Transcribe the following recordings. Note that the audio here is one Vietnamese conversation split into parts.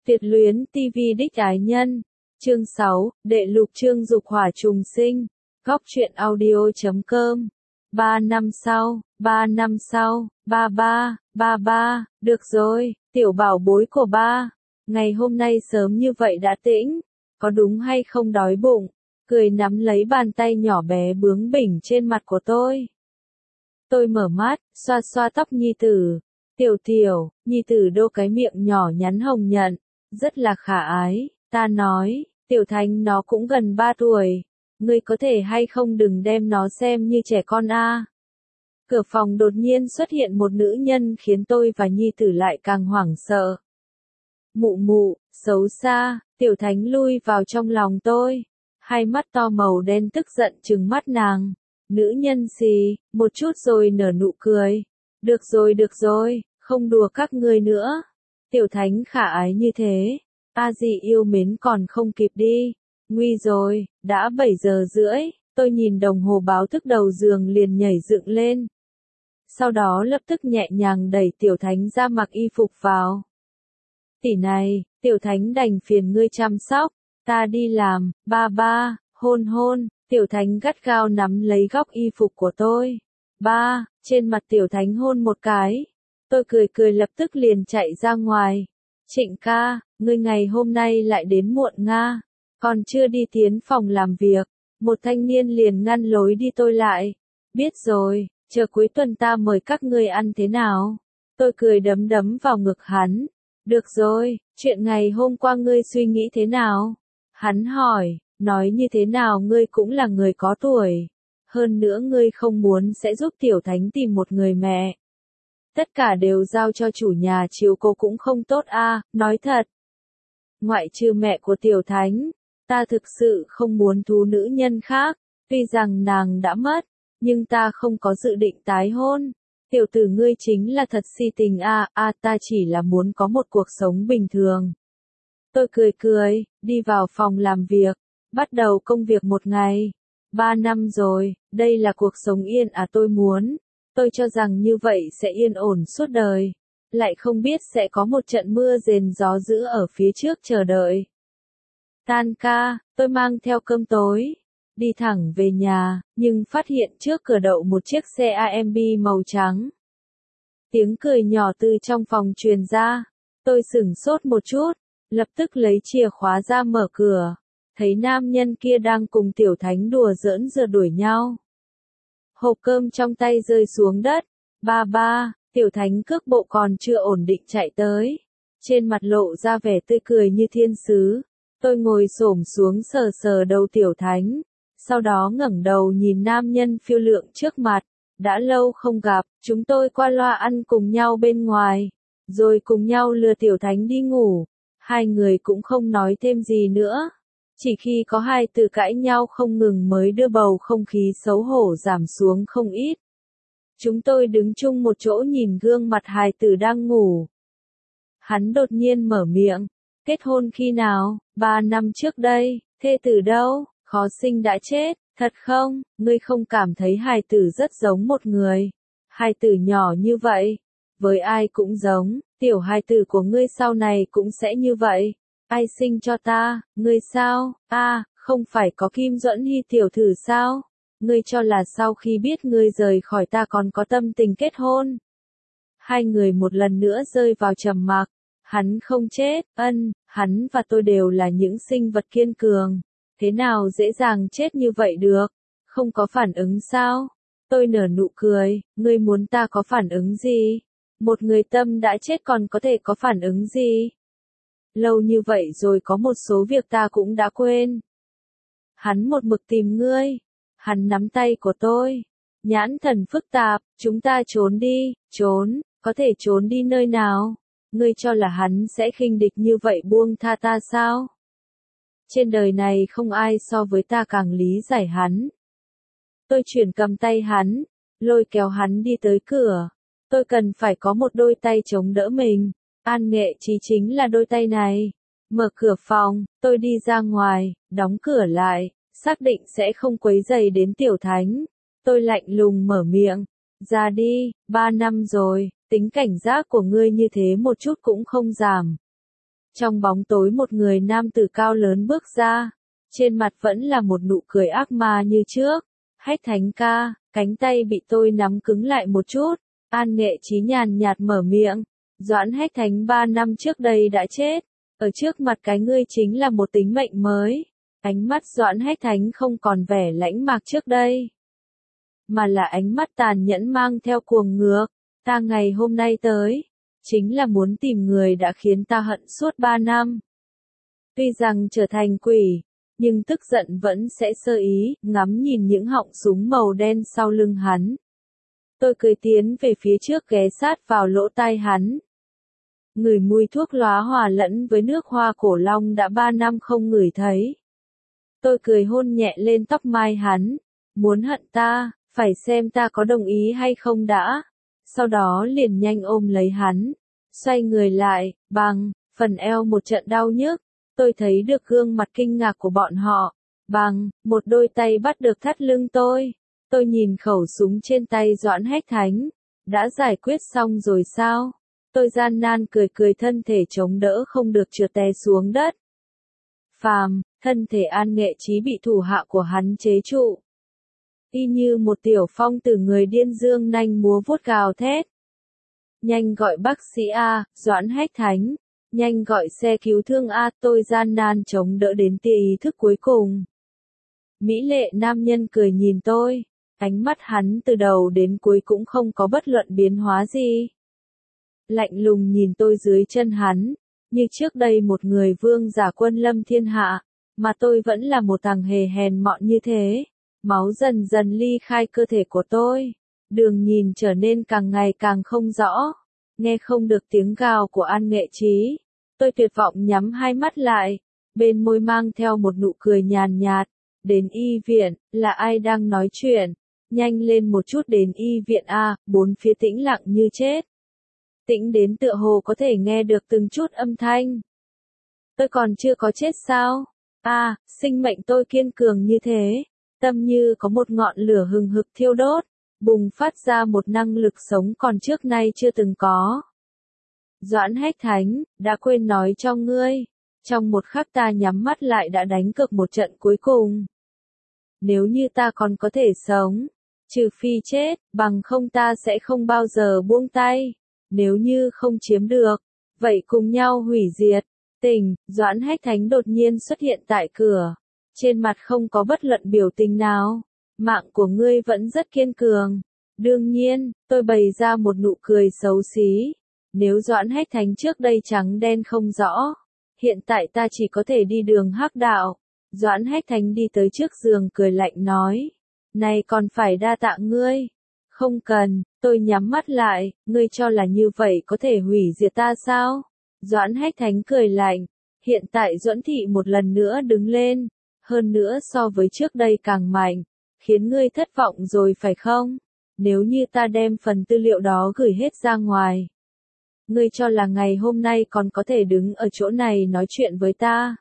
Tuyệt luyến TV đích ái nhân. Chương 6, đệ lục chương dục hỏa trùng sinh. Góc truyện audio.com. 3 năm sau, 3 năm sau, ba, được rồi, tiểu bảo bối của ba. Ngày hôm nay sớm như vậy đã tĩnh, có đúng hay không đói bụng? Cười nắm lấy bàn tay nhỏ bé bướng bỉnh trên mặt của tôi. Tôi mở mắt, xoa xoa tóc nhi tử. Tiểu, nhi tử đô cái miệng nhỏ nhắn hồng nhận, rất là khả ái. Ta nói, Tiểu Thánh nó cũng gần 3 tuổi. Ngươi có thể hay không đừng đem nó xem như trẻ con a. Cửa phòng đột nhiên xuất hiện một nữ nhân khiến tôi và nhi tử lại càng hoảng sợ. Mụ, xấu xa, Tiểu Thánh lui vào trong lòng tôi. Hai mắt to màu đen tức giận trừng mắt nàng. Nữ nhân xì, một chút rồi nở nụ cười. Được rồi, không đùa các ngươi nữa. Tiểu Thánh khả ái như thế. A dì yêu mến còn không kịp đi. Nguy rồi, đã 7 giờ rưỡi, tôi nhìn đồng hồ báo thức đầu giường liền nhảy dựng lên. Sau đó lập tức nhẹ nhàng đẩy Tiểu Thánh ra mặc y phục vào. Tỷ này, Tiểu Thánh đành phiền ngươi chăm sóc, ta đi làm, ba, hôn, Tiểu Thánh gắt gao nắm lấy góc y phục của tôi. Ba, trên mặt Tiểu Thánh hôn một cái. Tôi cười lập tức liền chạy ra ngoài. Trịnh ca, ngươi ngày hôm nay lại đến muộn nga. Còn chưa đi tiến phòng làm việc, một thanh niên liền ngăn lối đi tôi lại. Biết rồi, chờ cuối tuần ta mời các ngươi ăn thế nào? Tôi cười đấm vào ngực hắn. Được rồi, chuyện ngày hôm qua ngươi suy nghĩ thế nào? Hắn hỏi, nói như thế nào ngươi cũng là người có tuổi. Hơn nữa ngươi không muốn sẽ giúp Tiểu Thánh tìm một người mẹ. Tất cả đều giao cho chủ nhà chiếu cố cũng không tốt a, nói thật. Ngoại trừ mẹ của Tiểu Thánh, ta thực sự không muốn thú nữ nhân khác, tuy rằng nàng đã mất, nhưng ta không có dự định tái hôn. Tiểu tử ngươi chính là thật si tình a, ta chỉ là muốn có một cuộc sống bình thường. Tôi cười, đi vào phòng làm việc, bắt đầu công việc một ngày. 3 năm rồi, đây là cuộc sống yên tôi muốn. Tôi cho rằng như vậy sẽ yên ổn suốt đời. Lại không biết sẽ có một trận mưa rền gió dữ ở phía trước chờ đợi. Tan ca, tôi mang theo cơm tối. Đi thẳng về nhà, nhưng phát hiện trước cửa đậu một chiếc xe AMG màu trắng. Tiếng cười nhỏ từ trong phòng truyền ra. Tôi sửng sốt một chút, lập tức lấy chìa khóa ra mở cửa. Thấy nam nhân kia đang cùng Tiểu Thánh đùa giỡn rượt đuổi nhau. Hộp cơm trong tay rơi xuống đất. Ba, Tiểu Thánh cước bộ còn chưa ổn định chạy tới. Trên mặt lộ ra vẻ tươi cười như thiên sứ. Tôi ngồi xổm xuống sờ đầu Tiểu Thánh. Sau đó ngẩng đầu nhìn nam nhân phiêu lượng trước mặt. Đã lâu không gặp, chúng tôi qua loa ăn cùng nhau bên ngoài. Rồi cùng nhau lừa Tiểu Thánh đi ngủ. Hai người cũng không nói thêm gì nữa. Chỉ khi có hai từ cãi nhau không ngừng mới đưa bầu không khí xấu hổ giảm xuống không ít. Chúng tôi đứng chung một chỗ nhìn gương mặt hài tử đang ngủ. Hắn đột nhiên mở miệng. Kết hôn khi nào? 3 năm trước đây. Thê tử đâu? Khó sinh đã chết. Thật không? Ngươi không cảm thấy hài tử rất giống một người. Hài tử nhỏ như vậy. Với ai cũng giống. Tiểu hài tử của ngươi sau này cũng sẽ như vậy. Ai sinh cho ta? Ngươi sao? Không phải có Kim Duẫn Hy tiểu thử sao? Ngươi cho là sau khi biết ngươi rời khỏi ta còn có tâm tình kết hôn? Hai người một lần nữa rơi vào trầm mặc. Hắn không chết, hắn và tôi đều là những sinh vật kiên cường. Thế nào dễ dàng chết như vậy được? Không có phản ứng sao? Tôi nở nụ cười, ngươi muốn ta có phản ứng gì? Một người tâm đã chết còn có thể có phản ứng gì? Lâu như vậy rồi có một số việc ta cũng đã quên. Hắn một mực tìm ngươi. Hắn nắm tay của tôi. Nhãn thần phức tạp, chúng ta trốn đi, có thể trốn đi nơi nào? Ngươi cho là hắn sẽ khinh địch như vậy buông tha ta sao? Trên đời này không ai so với ta càng lý giải hắn. Tôi chuyển cầm tay hắn, lôi kéo hắn đi tới cửa. Tôi cần phải có một đôi tay chống đỡ mình. An Nghệ Chí chính là đôi tay này. Mở cửa phòng, tôi đi ra ngoài, đóng cửa lại, xác định sẽ không quấy rầy đến Tiểu Thánh. Tôi lạnh lùng mở miệng. Ra đi, 3 năm rồi, tính cảnh giác của ngươi như thế một chút cũng không giảm. Trong bóng tối một người nam tử cao lớn bước ra, trên mặt vẫn là một nụ cười ác ma như trước. Hách Thánh ca, cánh tay bị tôi nắm cứng lại một chút, An Nghệ Chí nhàn nhạt mở miệng, Doãn Hách Thánh 3 năm trước đây đã chết, ở trước mặt cái ngươi chính là một tính mệnh mới. Ánh mắt Doãn Hách Thánh không còn vẻ lãnh mạc trước đây, mà là ánh mắt tàn nhẫn mang theo cuồng ngược. Ta ngày hôm nay tới, chính là muốn tìm người đã khiến ta hận suốt 3 năm. Tuy rằng trở thành quỷ, nhưng tức giận vẫn sẽ sơ ý, ngắm nhìn những họng súng màu đen sau lưng hắn. Tôi cười tiến về phía trước ghé sát vào lỗ tai hắn. Ngửi mùi thuốc lá hòa lẫn với nước hoa cổ long đã 3 năm không ngửi thấy. Tôi cười hôn nhẹ lên tóc mai hắn. Muốn hận ta, phải xem ta có đồng ý hay không đã. Sau đó liền nhanh ôm lấy hắn. Xoay người lại, bằng, phần eo một trận đau nhức. Tôi thấy được gương mặt kinh ngạc của bọn họ. Bằng, một đôi tay bắt được thắt lưng tôi. Tôi nhìn khẩu súng trên tay Doãn Hách Thánh. Đã giải quyết xong rồi sao? Tôi gian nan cười cười thân thể chống đỡ không được trượt té xuống đất. Phàm, thân thể An Nghệ Chí bị thủ hạ của hắn chế trụ. Y như một tiểu phong tử người điên dương nanh múa vuốt gào thét. Nhanh gọi bác sĩ A, Doãn Hách Thánh. Nhanh gọi xe cứu thương A, tôi gian nan chống đỡ đến tia ý thức cuối cùng. Mỹ lệ nam nhân cười nhìn tôi. Ánh mắt hắn từ đầu đến cuối cũng không có bất luận biến hóa gì. Lạnh lùng nhìn tôi dưới chân hắn, như trước đây một người vương giả quân lâm thiên hạ, mà tôi vẫn là một thằng hề hèn mọn như thế. Máu dần dần ly khai cơ thể của tôi, đường nhìn trở nên càng ngày càng không rõ, nghe không được tiếng gào của An Nghệ Chí. Tôi tuyệt vọng nhắm hai mắt lại, bên môi mang theo một nụ cười nhàn nhạt. Đến y viện, là ai đang nói chuyện? Nhanh lên một chút đến y viện A, bốn phía tĩnh lặng như chết. Tĩnh đến tựa hồ có thể nghe được từng chút âm thanh. Tôi còn chưa có chết sao? Sinh mệnh tôi kiên cường như thế. Tâm như có một ngọn lửa hừng hực thiêu đốt, bùng phát ra một năng lực sống còn trước nay chưa từng có. Doãn Hách Thánh, đã quên nói cho ngươi. Trong một khắc ta nhắm mắt lại đã đánh cược một trận cuối cùng. Nếu như ta còn có thể sống, trừ phi chết, bằng không ta sẽ không bao giờ buông tay. Nếu như không chiếm được, vậy cùng nhau hủy diệt. Tỉnh, Doãn Hách Thánh đột nhiên xuất hiện tại cửa. Trên mặt không có bất luận biểu tình nào. Mạng của ngươi vẫn rất kiên cường. Đương nhiên, tôi bày ra một nụ cười xấu xí. Nếu Doãn Hách Thánh trước đây trắng đen không rõ, hiện tại ta chỉ có thể đi đường hắc đạo. Doãn Hách Thánh đi tới trước giường cười lạnh nói. Này còn phải đa tạ ngươi. Không cần, tôi nhắm mắt lại, ngươi cho là như vậy có thể hủy diệt ta sao? Doãn Hách Thánh cười lạnh. Hiện tại Duẫn Thị một lần nữa đứng lên. Hơn nữa so với trước đây càng mạnh. Khiến ngươi thất vọng rồi phải không? Nếu như ta đem phần tư liệu đó gửi hết ra ngoài. Ngươi cho là ngày hôm nay còn có thể đứng ở chỗ này nói chuyện với ta.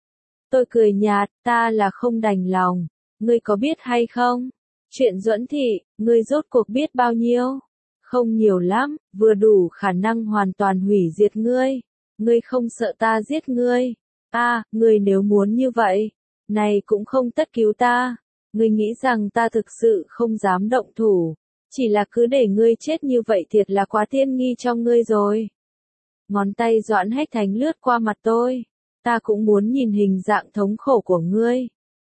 Tôi cười nhạt, ta là không đành lòng. Ngươi có biết hay không? Chuyện Duẫn Thị, ngươi rốt cuộc biết bao nhiêu? Không nhiều lắm, vừa đủ khả năng hoàn toàn hủy diệt ngươi. Ngươi không sợ ta giết ngươi. Ngươi nếu muốn như vậy, này cũng không tất cứu ta. Ngươi nghĩ rằng ta thực sự không dám động thủ. Chỉ là cứ để ngươi chết như vậy thiệt là quá tiên nghi cho ngươi rồi. Ngón tay Doãn Hách Thánh lướt qua mặt tôi. Ta cũng muốn nhìn hình dạng thống khổ của ngươi.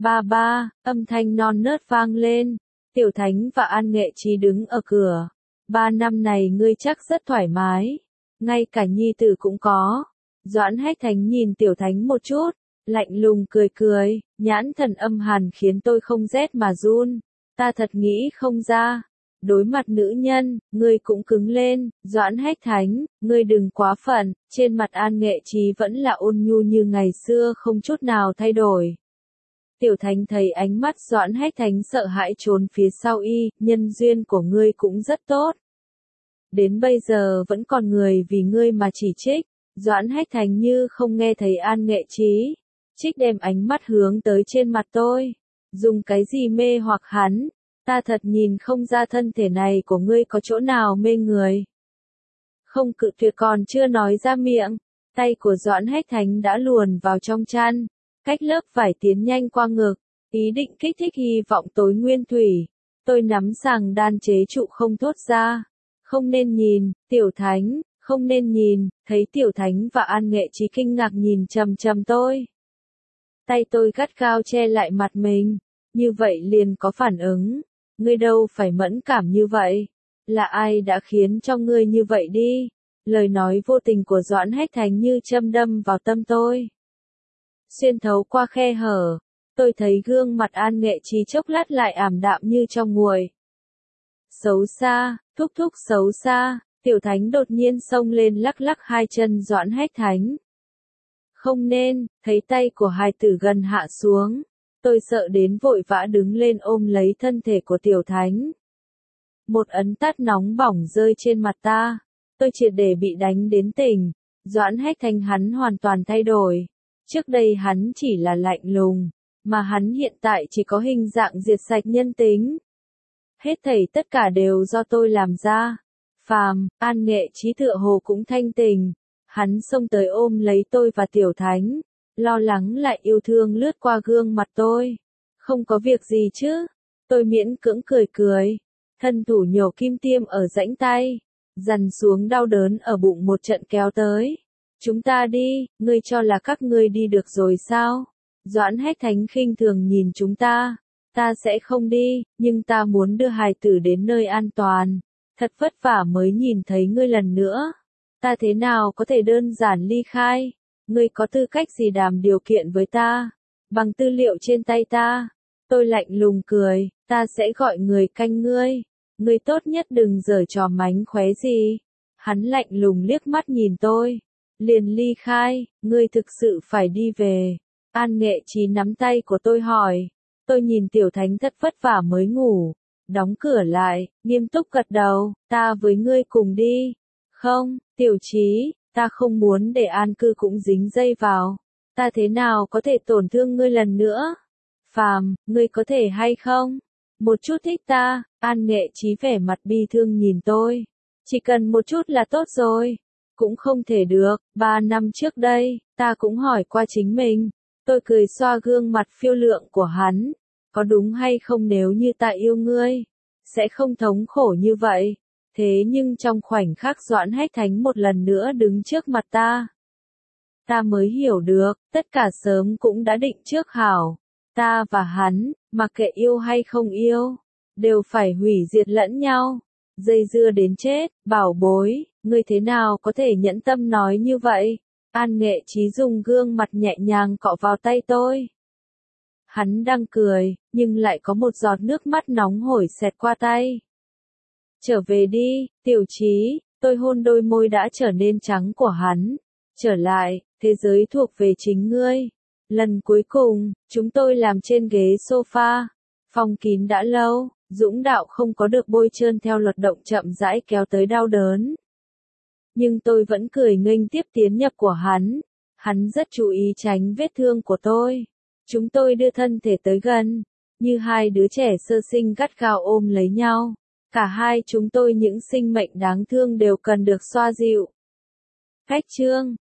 Ba, âm thanh non nớt vang lên. Tiểu Thánh và An Nghệ Chí đứng ở cửa. 3 năm này ngươi chắc rất thoải mái. Ngay cả nhi tử cũng có. Doãn Hách Thánh nhìn Tiểu Thánh một chút. Lạnh lùng cười cười. Nhãn thần âm hàn khiến tôi không rét mà run. Ta thật nghĩ không ra. Đối mặt nữ nhân, ngươi cũng cứng lên. Doãn Hách Thánh, ngươi đừng quá phận. Trên mặt An Nghệ Chí vẫn là ôn nhu như ngày xưa không chút nào thay đổi. Tiểu Thánh thấy ánh mắt Doãn Hách Thánh sợ hãi trốn phía sau y, nhân duyên của ngươi cũng rất tốt. Đến bây giờ vẫn còn người vì ngươi mà chỉ trích. Doãn Hách Thánh như không nghe thấy An Nghệ Chí. Trích đem ánh mắt hướng tới trên mặt tôi. Dùng cái gì mê hoặc hắn? Ta thật nhìn không ra thân thể này của ngươi có chỗ nào mê người. Không cự tuyệt còn chưa nói ra miệng. Tay của Doãn Hách Thánh đã luồn vào trong chăn, cách lớp vải tiến nhanh qua ngực, ý định kích thích hy vọng tối nguyên thủy. Tôi nắm sàng đan chế trụ không thốt ra. Không nên nhìn, Tiểu Thánh, không nên nhìn, thấy Tiểu Thánh và An Nghệ Chí kinh ngạc nhìn chằm chằm tôi. Tay tôi gắt gao che lại mặt mình, như vậy liền có phản ứng. Ngươi đâu phải mẫn cảm như vậy. Là ai đã khiến cho ngươi như vậy đi? Lời nói vô tình của Doãn Hách Thánh như châm đâm vào tâm tôi. Xuyên thấu qua khe hở, tôi thấy gương mặt An Nghệ Chí chốc lát lại ảm đạm như trong nguội. Xấu xa, thúc thúc xấu xa, Tiểu Thánh đột nhiên xông lên lắc lắc hai chân Doãn Hách Thánh. Không nên, thấy tay của hài tử gần hạ xuống. Tôi sợ đến vội vã đứng lên ôm lấy thân thể của Tiểu Thánh. Một ấn tát nóng bỏng rơi trên mặt ta. Tôi triệt để bị đánh đến tỉnh. Doãn Hách Thánh hắn hoàn toàn thay đổi. Trước đây hắn chỉ là lạnh lùng, mà hắn hiện tại chỉ có hình dạng diệt sạch nhân tính. Hết thảy tất cả đều do tôi làm ra. Phàm, An Nghệ Chí tựa hồ cũng thanh tình. Hắn xông tới ôm lấy tôi và Tiểu Thánh, lo lắng lại yêu thương lướt qua gương mặt tôi. Không có việc gì chứ? Tôi miễn cưỡng cười cười. Thân thủ nhổ kim tiêm ở rãnh tay, dằn xuống đau đớn ở bụng một trận kéo tới. Chúng ta đi, ngươi cho là các ngươi đi được rồi sao? Doãn Hách Thánh khinh thường nhìn chúng ta. Ta sẽ không đi, nhưng ta muốn đưa hài tử đến nơi an toàn. Thật vất vả mới nhìn thấy ngươi lần nữa. Ta thế nào có thể đơn giản ly khai? Ngươi có tư cách gì đàm điều kiện với ta? Bằng tư liệu trên tay ta. Tôi lạnh lùng cười, ta sẽ gọi người canh ngươi. Ngươi tốt nhất đừng giở trò mánh khóe gì. Hắn lạnh lùng liếc mắt nhìn tôi. Liền ly khai, ngươi thực sự phải đi về. An Nghệ Chí nắm tay của tôi hỏi. Tôi nhìn Tiểu Thánh thật vất vả mới ngủ. Đóng cửa lại, nghiêm túc gật đầu, ta với ngươi cùng đi. Không, Tiểu Chí, ta không muốn để an cư cũng dính dây vào. Ta thế nào có thể tổn thương ngươi lần nữa? Phàm, ngươi có thể hay không? Một chút thích ta, An Nghệ Chí vẻ mặt bi thương nhìn tôi. Chỉ cần một chút là tốt rồi. Cũng không thể được, 3 năm trước đây, ta cũng hỏi qua chính mình. Tôi cười xoa gương mặt phiêu lượng của hắn. Có đúng hay không nếu như ta yêu ngươi? Sẽ không thống khổ như vậy. Thế nhưng trong khoảnh khắc Doãn Hách Thánh một lần nữa đứng trước mặt ta. Ta mới hiểu được, tất cả sớm cũng đã định trước hảo. Ta và hắn, mặc kệ yêu hay không yêu, đều phải hủy diệt lẫn nhau. Dây dưa đến chết, bảo bối, ngươi thế nào có thể nhẫn tâm nói như vậy? An Nghệ Chí dùng gương mặt nhẹ nhàng cọ vào tay tôi. Hắn đang cười, nhưng lại có một giọt nước mắt nóng hổi xẹt qua tay. Trở về đi, Tiểu Chí, tôi hôn đôi môi đã trở nên trắng của hắn. Trở lại, thế giới thuộc về chính ngươi. Lần cuối cùng, chúng tôi làm trên ghế sofa. Phòng kín đã lâu, Dũng Đạo không có được bôi trơn theo luật động chậm rãi kéo tới đau đớn. Nhưng tôi vẫn cười nghênh tiếp tiến nhập của hắn. Hắn rất chú ý tránh vết thương của tôi. Chúng tôi đưa thân thể tới gần, như hai đứa trẻ sơ sinh gắt gao ôm lấy nhau. Cả hai chúng tôi những sinh mệnh đáng thương đều cần được xoa dịu. Cách chương